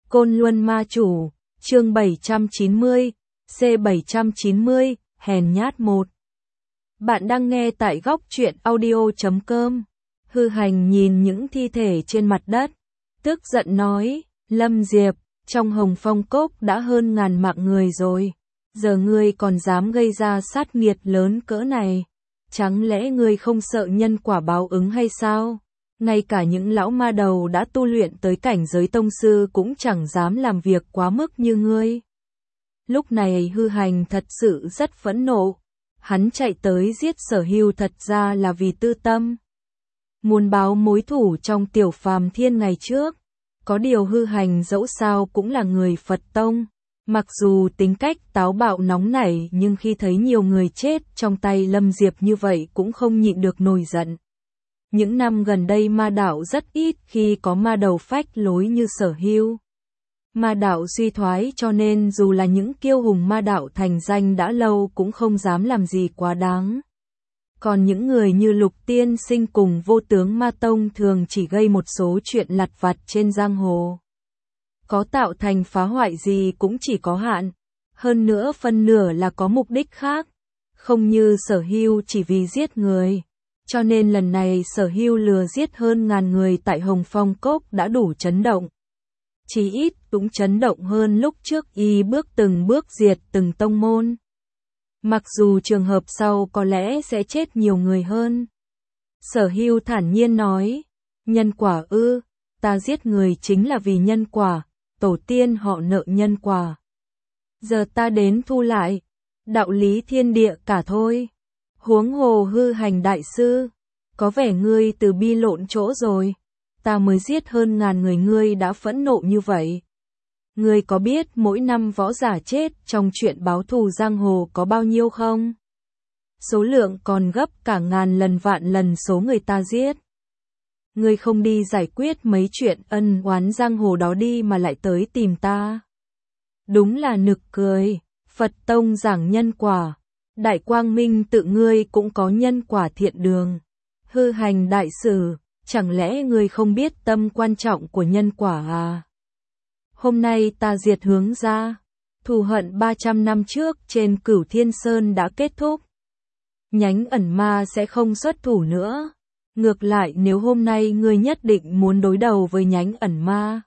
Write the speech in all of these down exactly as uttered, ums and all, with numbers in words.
Côn Luân Ma Chủ, chương bảy trăm chín mươi, C bảy trăm chín mươi, hèn nhát một. Bạn đang nghe tại góc truyện audio chấm com. Hư Hành nhìn những thi thể trên mặt đất, tức giận nói, Lâm Diệp, trong Hồng Phong Cốc đã hơn ngàn mạng người rồi, giờ ngươi còn dám gây ra sát nghiệt lớn cỡ này, chẳng lẽ ngươi không sợ nhân quả báo ứng hay sao? Ngay cả những lão ma đầu đã tu luyện tới cảnh giới tông sư cũng chẳng dám làm việc quá mức như ngươi. Lúc này Hư Hành thật sự rất phẫn nộ, hắn chạy tới giết Sở Hưu thật ra là vì tư tâm, muốn báo mối thù trong Tiểu Phàm Thiên ngày trước. Có điều Hư Hành dẫu sao cũng là người Phật tông, mặc dù tính cách táo bạo nóng nảy nhưng khi thấy nhiều người chết trong tay Lâm Diệp như vậy cũng không nhịn được nổi giận. Những năm gần đây ma đạo rất ít khi có ma đầu phách lối như Sở Hưu. Ma đạo suy thoái cho nên dù là những kiêu hùng ma đạo thành danh đã lâu cũng không dám làm gì quá đáng. Còn những người như Lục Tiên Sinh cùng Vô Tướng Ma Tông thường chỉ gây một số chuyện lặt vặt trên giang hồ. Có tạo thành phá hoại gì cũng chỉ có hạn. Hơn nữa phân nửa là có mục đích khác. Không như Sở Hưu chỉ vì giết người. Cho nên lần này Sở Hưu lừa giết hơn ngàn người tại Hồng Phong Cốc đã đủ chấn động. Chỉ ít cũng chấn động hơn lúc trước y bước từng bước diệt từng tông môn. Mặc dù trường hợp sau có lẽ sẽ chết nhiều người hơn. Sở Hưu thản nhiên nói, nhân quả ư, ta giết người chính là vì nhân quả, tổ tiên họ nợ nhân quả. Giờ ta đến thu lại, đạo lý thiên địa cả thôi. Huống hồ Hư Hành đại sư, có vẻ ngươi từ bi lộn chỗ rồi, ta mới giết hơn ngàn người ngươi đã phẫn nộ như vậy. Ngươi có biết mỗi năm võ giả chết trong chuyện báo thù giang hồ có bao nhiêu không? Số lượng còn gấp cả ngàn lần vạn lần số người ta giết. Ngươi không đi giải quyết mấy chuyện ân oán giang hồ đó đi mà lại tới tìm ta. Đúng là nực cười, Phật tông giảng nhân quả, Đại Quang Minh tự ngươi cũng có nhân quả thiện đường. Hư Hành đại sử, chẳng lẽ ngươi không biết tâm quan trọng của nhân quả à? Hôm nay ta diệt hướng ra, thù hận ba trăm năm trước trên Cửu Thiên Sơn đã kết thúc. Nhánh ẩn ma sẽ không xuất thủ nữa. Ngược lại nếu hôm nay ngươi nhất định muốn đối đầu với nhánh ẩn ma,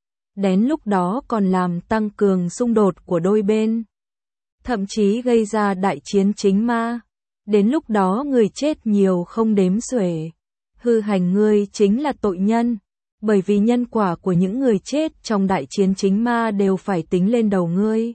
đến lúc đó còn làm tăng cường xung đột của đôi bên. Thậm chí gây ra đại chiến chính ma. Đến lúc đó người chết nhiều không đếm xuể. Hư Hành ngươi chính là tội nhân. Bởi vì nhân quả của những người chết trong đại chiến chính ma đều phải tính lên đầu ngươi.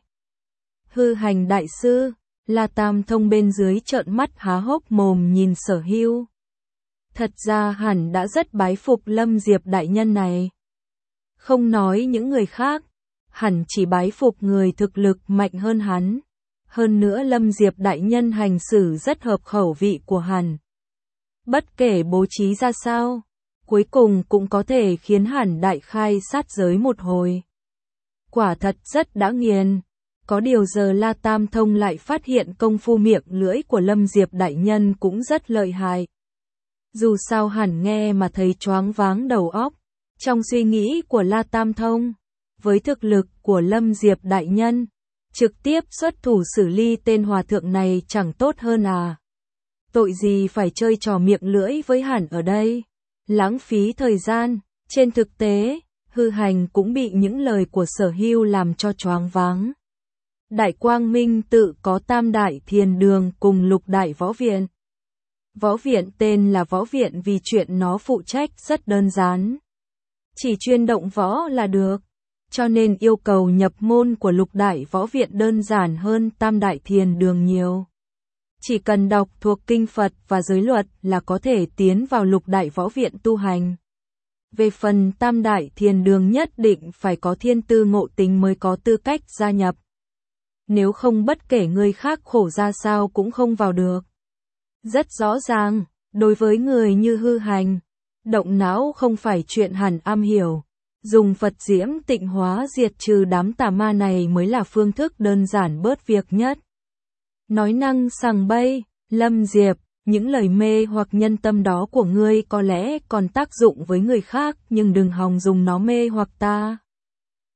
Hư Hành đại sư, La Tam Thông bên dưới trợn mắt há hốc mồm nhìn Sở Hưu. Thật ra hẳn đã rất bái phục Lâm Diệp đại nhân này. Không nói những người khác, hẳn chỉ bái phục người thực lực mạnh hơn hắn. Hơn nữa Lâm Diệp đại nhân hành xử rất hợp khẩu vị của hắn. Bất kể bố trí ra sao, cuối cùng cũng có thể khiến hẳn đại khai sát giới một hồi. Quả thật rất đã nghiền. Có điều giờ La Tam Thông lại phát hiện công phu miệng lưỡi của Lâm Diệp đại nhân cũng rất lợi hại. Dù sao hẳn nghe mà thấy choáng váng đầu óc. Trong suy nghĩ của La Tam Thông, với thực lực của Lâm Diệp đại nhân, trực tiếp xuất thủ xử lý tên hòa thượng này chẳng tốt hơn à? Tội gì phải chơi trò miệng lưỡi với hẳn ở đây? Lãng phí thời gian. Trên thực tế, Hư Hành cũng bị những lời của Sở Hưu làm cho choáng váng. Đại Quang Minh tự có Tam Đại Thiền Đường cùng Lục Đại Võ Viện. Võ Viện tên là Võ Viện vì chuyện nó phụ trách rất đơn giản. Chỉ chuyên động võ là được. Cho nên yêu cầu nhập môn của Lục Đại Võ Viện đơn giản hơn Tam Đại Thiền Đường nhiều. Chỉ cần đọc thuộc kinh Phật và giới luật là có thể tiến vào Lục Đại Võ Viện tu hành. Về phần Tam Đại Thiền Đường nhất định phải có thiên tư ngộ tính mới có tư cách gia nhập. Nếu không bất kể người khác khổ ra sao cũng không vào được. Rất rõ ràng, đối với người như Hư Hành, động não không phải chuyện hẳn am hiểu. Dùng Phật diễm tịnh hóa diệt trừ đám tà ma này mới là phương thức đơn giản bớt việc nhất. Nói năng sằng bậy, Lâm Diệp, những lời mê hoặc nhân tâm đó của ngươi có lẽ còn tác dụng với người khác nhưng đừng hòng dùng nó mê hoặc ta.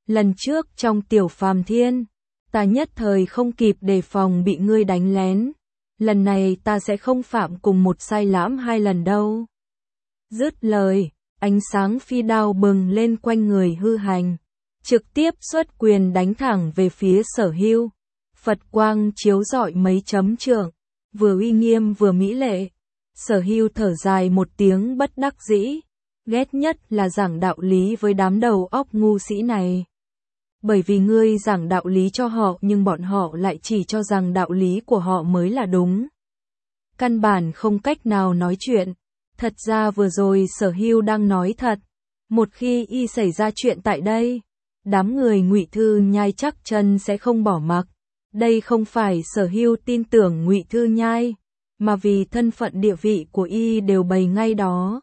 lần trước trong Tiểu Phàm Thiên, ta nhất thời không kịp đề phòng bị ngươi đánh lén, lần này ta sẽ không phạm cùng một sai lầm hai lần đâu. Dứt lời, ánh sáng phi đao bừng lên quanh người Hư Hành, trực tiếp xuất quyền đánh thẳng về phía Sở Hưu. Phật quang chiếu rọi mấy chấm trượng, vừa uy nghiêm vừa mỹ lệ. Sở Hưu thở dài một tiếng bất đắc dĩ, ghét nhất là giảng đạo lý với đám đầu óc ngu sĩ này. Bởi vì ngươi giảng đạo lý cho họ nhưng bọn họ lại chỉ cho rằng đạo lý của họ mới là đúng. Căn bản không cách nào nói chuyện. Thật ra vừa rồi Sở Hưu đang nói thật. Một khi y xảy ra chuyện tại đây, đám người Ngụy Thư Nhai chắc chân sẽ không bỏ mặc. Đây không phải Sở Hưu tin tưởng Ngụy Thư Nhai, mà vì thân phận địa vị của y đều bày ngay đó.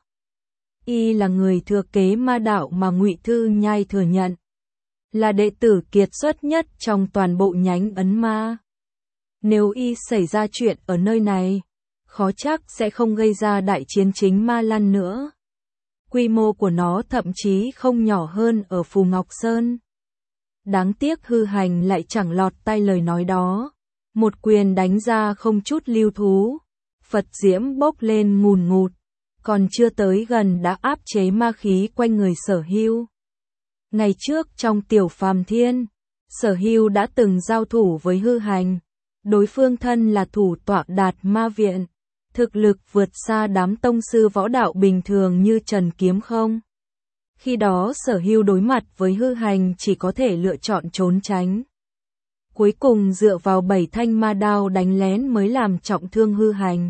Y là người thừa kế ma đạo mà Ngụy Thư Nhai thừa nhận, là đệ tử kiệt xuất nhất trong toàn bộ nhánh ấn ma. Nếu y xảy ra chuyện ở nơi này, khó chắc sẽ không gây ra đại chiến chính Ma Lan nữa. Quy mô của nó thậm chí không nhỏ hơn ở Phù Ngọc Sơn. Đáng tiếc Hư Hành lại chẳng lọt tai lời nói đó. Một quyền đánh ra không chút lưu thú. Phật diễm bốc lên ngùn ngụt, còn chưa tới gần đã áp chế ma khí quanh người Sở Hưu. Ngày trước trong Tiểu Phàm Thiên, Sở Hưu đã từng giao thủ với Hư Hành. Đối phương thân là thủ tọa Đạt Ma Viện, thực lực vượt xa đám tông sư võ đạo bình thường như Trần Kiếm Không. Khi đó Sở Hưu đối mặt với Hư Hành chỉ có thể lựa chọn trốn tránh. Cuối cùng dựa vào bảy thanh ma đao đánh lén mới làm trọng thương Hư Hành.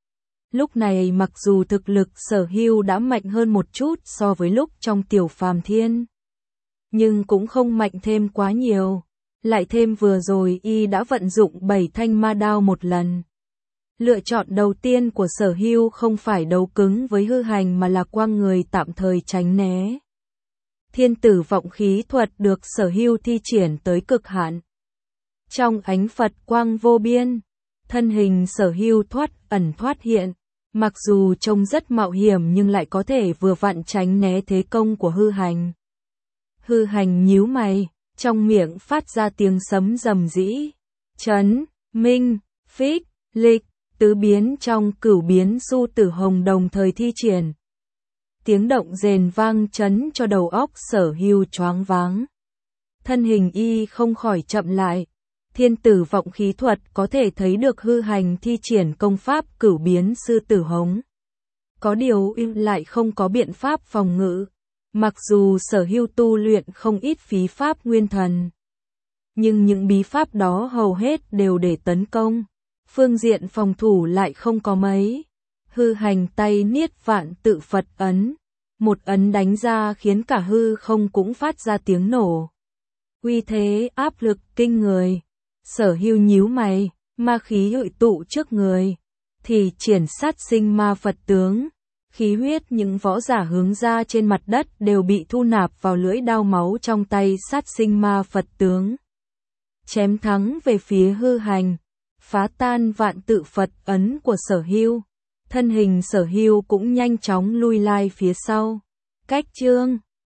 Lúc này mặc dù thực lực Sở Hưu đã mạnh hơn một chút so với lúc trong Tiểu Phàm Thiên, nhưng cũng không mạnh thêm quá nhiều. Lại thêm vừa rồi y đã vận dụng bảy thanh ma đao một lần. Lựa chọn đầu tiên của Sở Hưu không phải đấu cứng với Hư Hành mà là quang người tạm thời tránh né. Thiên tử vọng khí thuật được Sở Hưu thi triển tới cực hạn. Trong ánh Phật quang vô biên, thân hình Sở Hưu thoát ẩn thoát hiện, mặc dù trông rất mạo hiểm nhưng lại có thể vừa vặn tránh né thế công của Hư Hành. Hư Hành nhíu mày, trong miệng phát ra tiếng sấm rầm rĩ. Chấn, minh, phích, lịch, tứ biến trong cửu biến su tử hồng đồng thời thi triển. Tiếng động rền vang chấn cho đầu óc Sở Hưu choáng váng. Thân hình y không khỏi chậm lại. Thiên tử vọng khí thuật có thể thấy được Hư Hành thi triển công pháp cửu biến sư tử hống. Có điều y lại không có biện pháp phòng ngự. Mặc dù Sở Hưu tu luyện không ít phí pháp nguyên thần, nhưng những bí pháp đó hầu hết đều để tấn công. Phương diện phòng thủ lại không có mấy. Hư Hành tay niết vạn tự Phật ấn. Một ấn đánh ra khiến cả hư không cũng phát ra tiếng nổ. Uy thế áp lực kinh người. Sở Hưu nhíu mày, ma khí hội tụ trước người. Thì triển sát sinh ma Phật tướng. Khí huyết những võ giả hướng ra trên mặt đất đều bị thu nạp vào lưỡi đao máu trong tay sát sinh ma Phật tướng. Chém thắng về phía Hư Hành, phá tan vạn tự Phật ấn của Sở Hưu. Thân hình Sở Hưu cũng nhanh chóng lui lai phía sau. Cách chương